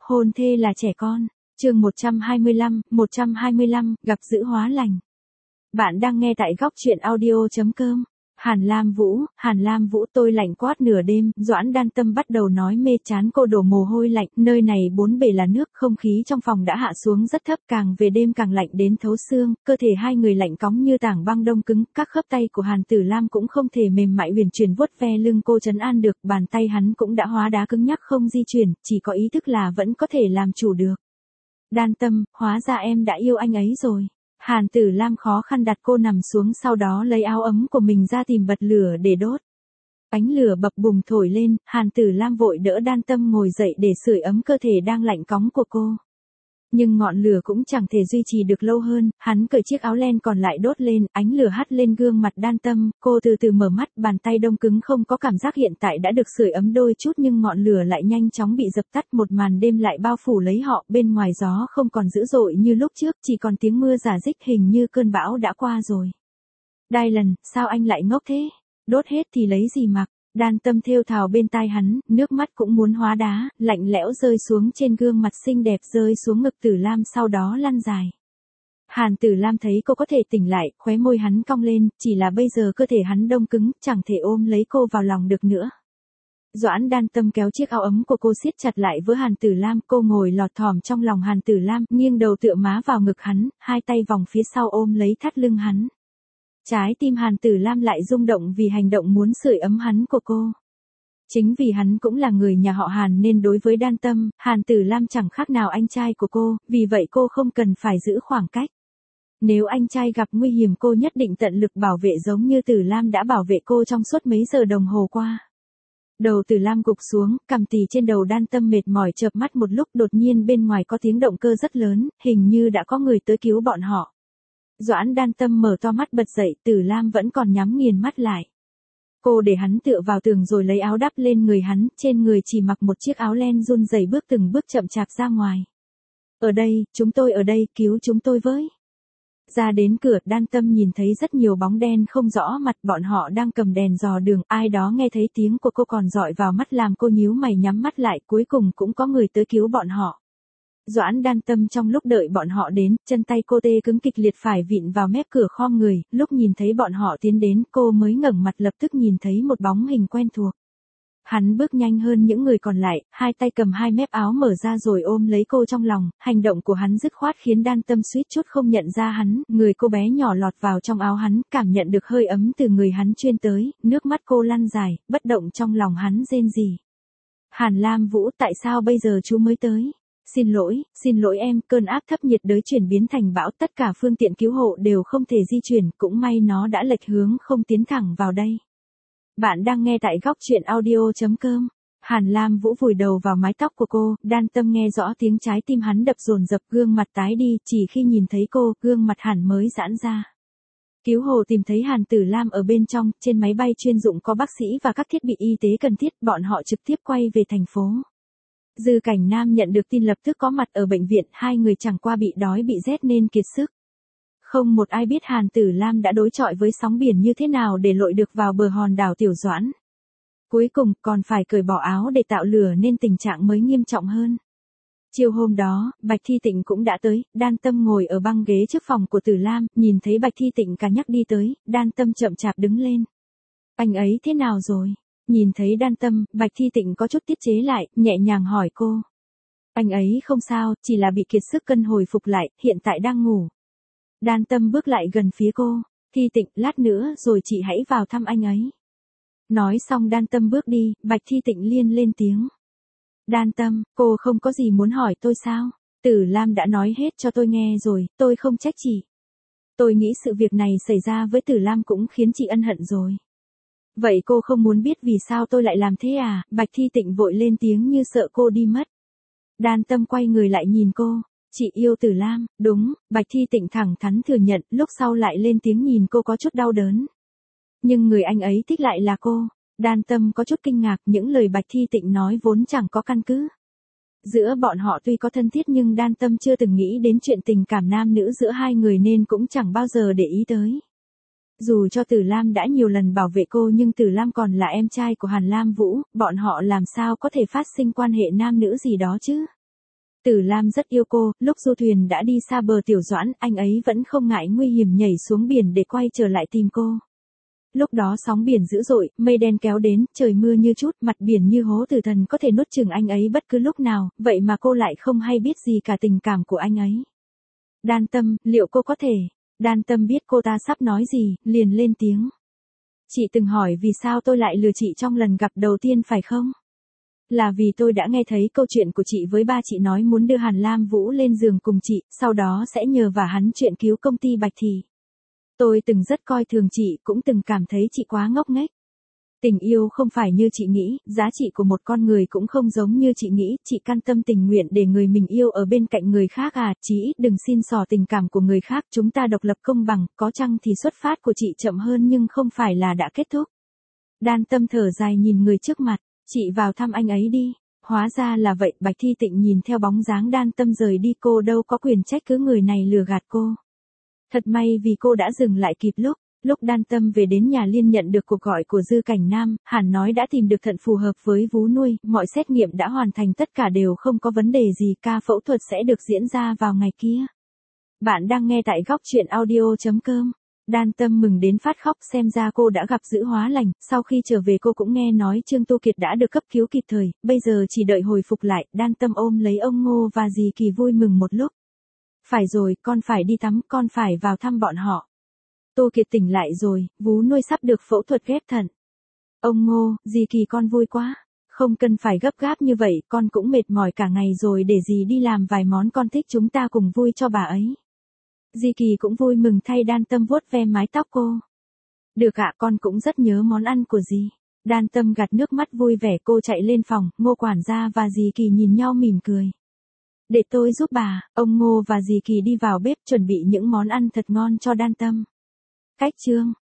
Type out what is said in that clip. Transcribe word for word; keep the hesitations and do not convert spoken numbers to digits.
hôn thê là trẻ con. Chương một trăm hai mươi lăm, một trăm hai mươi lăm, gặp dữ hóa lành. Bạn đang nghe tại góc truyện audio chấm com. Hàn Lam Vũ, Hàn Lam Vũ tôi lạnh quát nửa đêm, Doãn Đan Tâm bắt đầu nói mê chán cô đổ mồ hôi lạnh, nơi này bốn bề là nước, không khí trong phòng đã hạ xuống rất thấp, càng về đêm càng lạnh đến thấu xương, cơ thể hai người lạnh cóng như tảng băng đông cứng, các khớp tay của Hàn Tử Lam cũng không thể mềm mại huyền chuyển vuốt ve lưng cô trấn an được, bàn tay hắn cũng đã hóa đá cứng nhắc không di chuyển, chỉ có ý thức là vẫn có thể làm chủ được. Đan Tâm, hóa ra em đã yêu anh ấy rồi. Hàn Tử Lam khó khăn đặt cô nằm xuống, sau đó lấy áo ấm của mình ra tìm bật lửa để đốt. Ánh lửa bập bùng thổi lên, Hàn Tử Lam vội đỡ Đan Tâm ngồi dậy để sưởi ấm cơ thể đang lạnh cóng của cô. Nhưng ngọn lửa cũng chẳng thể duy trì được lâu hơn, hắn cởi chiếc áo len còn lại đốt lên, ánh lửa hắt lên gương mặt Đan Tâm, cô từ từ mở mắt, bàn tay đông cứng không có cảm giác hiện tại đã được sưởi ấm đôi chút nhưng ngọn lửa lại nhanh chóng bị dập tắt, một màn đêm lại bao phủ lấy họ, bên ngoài gió không còn dữ dội như lúc trước, chỉ còn tiếng mưa rả rích hình như cơn bão đã qua rồi. Dylan, sao anh lại ngốc thế? Đốt hết thì lấy gì mặc? Đan Tâm thều thào bên tai hắn, nước mắt cũng muốn hóa đá, lạnh lẽo rơi xuống trên gương mặt xinh đẹp, rơi xuống ngực Tử Lam, sau đó lăn dài. Hàn Tử Lam thấy cô có thể tỉnh lại, khóe môi hắn cong lên, chỉ là bây giờ cơ thể hắn đông cứng, chẳng thể ôm lấy cô vào lòng được nữa. Doãn Đan Tâm kéo chiếc áo ấm của cô siết chặt lại với Hàn Tử Lam, cô ngồi lọt thỏm trong lòng Hàn Tử Lam, nghiêng đầu tựa má vào ngực hắn, hai tay vòng phía sau ôm lấy thắt lưng hắn. Trái tim Hàn Tử Lam lại rung động vì hành động muốn sưởi ấm hắn của cô. Chính vì hắn cũng là người nhà họ Hàn nên đối với Đan Tâm, Hàn Tử Lam chẳng khác nào anh trai của cô, vì vậy cô không cần phải giữ khoảng cách. Nếu anh trai gặp nguy hiểm cô nhất định tận lực bảo vệ giống như Tử Lam đã bảo vệ cô trong suốt mấy giờ đồng hồ qua. Đầu Tử Lam gục xuống, cằm tì trên đầu Đan Tâm mệt mỏi chợp mắt một lúc, đột nhiên bên ngoài có tiếng động cơ rất lớn, hình như đã có người tới cứu bọn họ. Doãn Đan Tâm mở to mắt bật dậy, Tử Lam vẫn còn nhắm nghiền mắt lại. Cô để hắn tựa vào tường rồi lấy áo đắp lên người hắn, trên người chỉ mặc một chiếc áo len, run rẩy bước từng bước chậm chạp ra ngoài. Ở đây, chúng tôi ở đây, cứu chúng tôi với. Ra đến cửa, Đan Tâm nhìn thấy rất nhiều bóng đen không rõ mặt, bọn họ đang cầm đèn dò đường, ai đó nghe thấy tiếng của cô còn dọi vào mắt làm cô nhíu mày nhắm mắt lại, cuối cùng cũng có người tới cứu bọn họ. Doãn Đan Tâm trong lúc đợi bọn họ đến, chân tay cô tê cứng kịch liệt phải vịn vào mép cửa khom người, lúc nhìn thấy bọn họ tiến đến, cô mới ngẩng mặt lập tức nhìn thấy một bóng hình quen thuộc. Hắn bước nhanh hơn những người còn lại, hai tay cầm hai mép áo mở ra rồi ôm lấy cô trong lòng, hành động của hắn dứt khoát khiến Đan Tâm suýt chút không nhận ra hắn, người cô bé nhỏ lọt vào trong áo hắn, cảm nhận được hơi ấm từ người hắn chuyên tới, nước mắt cô lăn dài, bất động trong lòng hắn rên rỉ. Hàn Lam Vũ, tại sao bây giờ chú mới tới? Xin lỗi, xin lỗi em, cơn áp thấp nhiệt đới chuyển biến thành bão, tất cả phương tiện cứu hộ đều không thể di chuyển, cũng may nó đã lệch hướng không tiến thẳng vào đây. Bạn đang nghe tại góc truyện audio chấm com. Hàn Lam Vũ vùi đầu vào mái tóc của cô, Đan Tâm nghe rõ tiếng trái tim hắn đập dồn dập, gương mặt tái đi, chỉ khi nhìn thấy cô, gương mặt Hàn mới giãn ra. Cứu hộ tìm thấy Hàn Tử Lam ở bên trong, trên máy bay chuyên dụng có bác sĩ và các thiết bị y tế cần thiết, bọn họ trực tiếp quay về thành phố. Dư Cảnh Nam nhận được tin lập tức có mặt ở bệnh viện, hai người chẳng qua bị đói bị rét nên kiệt sức. Không một ai biết Hàn Tử Lam đã đối chọi với sóng biển như thế nào để lội được vào bờ hòn đảo Tiểu Doãn. Cuối cùng còn phải cởi bỏ áo để tạo lửa nên tình trạng mới nghiêm trọng hơn. Chiều hôm đó, Bạch Thi Tịnh cũng đã tới, Đan Tâm ngồi ở băng ghế trước phòng của Tử Lam, nhìn thấy Bạch Thi Tịnh cả nhắc đi tới, Đan Tâm chậm chạp đứng lên. Anh ấy thế nào rồi? Nhìn thấy Đan Tâm, Bạch Thi Tịnh có chút tiết chế lại, nhẹ nhàng hỏi cô. Anh ấy không sao, chỉ là bị kiệt sức cân hồi phục lại, hiện tại đang ngủ. Đan Tâm bước lại gần phía cô. Thi Tịnh, lát nữa rồi chị hãy vào thăm anh ấy. Nói xong Đan Tâm bước đi, Bạch Thi Tịnh liên lên tiếng. Đan Tâm, cô không có gì muốn hỏi tôi sao? Tử Lam đã nói hết cho tôi nghe rồi, tôi không trách chị. Tôi nghĩ sự việc này xảy ra với Tử Lam cũng khiến chị ân hận rồi. Vậy cô không muốn biết vì sao tôi lại làm thế à? Bạch Thi Tịnh vội lên tiếng như sợ cô đi mất. Đan Tâm quay người lại nhìn cô. Chị yêu Tử Lam, đúng, Bạch Thi Tịnh thẳng thắn thừa nhận, lúc sau lại lên tiếng nhìn cô có chút đau đớn. Nhưng người anh ấy thích lại là cô. Đan Tâm có chút kinh ngạc, những lời Bạch Thi Tịnh nói vốn chẳng có căn cứ. Giữa bọn họ tuy có thân thiết nhưng Đan Tâm chưa từng nghĩ đến chuyện tình cảm nam nữ giữa hai người nên cũng chẳng bao giờ để ý tới. Dù cho Tử Lam đã nhiều lần bảo vệ cô nhưng Tử Lam còn là em trai của Hàn Lam Vũ, bọn họ làm sao có thể phát sinh quan hệ nam nữ gì đó chứ? Tử Lam rất yêu cô, lúc du thuyền đã đi xa bờ Tiểu Doãn, anh ấy vẫn không ngại nguy hiểm nhảy xuống biển để quay trở lại tìm cô. Lúc đó sóng biển dữ dội, mây đen kéo đến, trời mưa như chút, mặt biển như hố tử thần có thể nuốt chửng anh ấy bất cứ lúc nào, vậy mà cô lại không hay biết gì cả tình cảm của anh ấy. Đan Tâm, liệu cô có thể? Đan Tâm biết cô ta sắp nói gì, liền lên tiếng. Chị từng hỏi vì sao tôi lại lừa chị trong lần gặp đầu tiên phải không? Là vì tôi đã nghe thấy câu chuyện của chị với ba chị nói muốn đưa Hàn Lam Vũ lên giường cùng chị, sau đó sẽ nhờ vả hắn chuyện cứu công ty Bạch Thị. Tôi từng rất coi thường chị, cũng từng cảm thấy chị quá ngốc nghếch. Tình yêu không phải như chị nghĩ, giá trị của một con người cũng không giống như chị nghĩ, chị can tâm tình nguyện để người mình yêu ở bên cạnh người khác à, chí ít đừng xin xỏ tình cảm của người khác, chúng ta độc lập công bằng, có chăng thì xuất phát của chị chậm hơn nhưng không phải là đã kết thúc. Đan Tâm thở dài nhìn người trước mặt, chị vào thăm anh ấy đi. Hóa ra là vậy, Bạch Thi Tịnh nhìn theo bóng dáng Đan Tâm rời đi, cô đâu có quyền trách cứ người này lừa gạt cô. Thật may vì cô đã dừng lại kịp lúc. Lúc Đan Tâm về đến nhà liên nhận được cuộc gọi của Dư Cảnh Nam, Hàn nói đã tìm được thận phù hợp với vú nuôi, mọi xét nghiệm đã hoàn thành, tất cả đều không có vấn đề gì, ca phẫu thuật sẽ được diễn ra vào ngày kia. Bạn đang nghe tại góc truyện audio chấm com. Đan Tâm mừng đến phát khóc, xem ra cô đã gặp dữ hóa lành, sau khi trở về cô cũng nghe nói Trương Tu Kiệt đã được cấp cứu kịp thời, bây giờ chỉ đợi hồi phục lại. Đan Tâm ôm lấy ông Ngô và dì Kỳ vui mừng một lúc. Phải rồi, con phải đi tắm, con phải vào thăm bọn họ. Tu Kiệt tỉnh lại rồi, vú nuôi sắp được phẫu thuật ghép thận. Ông Ngô, dì Kỳ con vui quá. Không cần phải gấp gáp như vậy, con cũng mệt mỏi cả ngày rồi, để dì đi làm vài món con thích, chúng ta cùng vui cho bà ấy. Dì Kỳ cũng vui mừng thay Đan Tâm vuốt ve mái tóc cô. Được ạ, con cũng rất nhớ món ăn của dì. Đan Tâm gạt nước mắt vui vẻ, cô chạy lên phòng, Ngô quản gia và dì Kỳ nhìn nhau mỉm cười. Để tôi giúp bà, ông Ngô và dì Kỳ đi vào bếp chuẩn bị những món ăn thật ngon cho Đan Tâm. Cách chương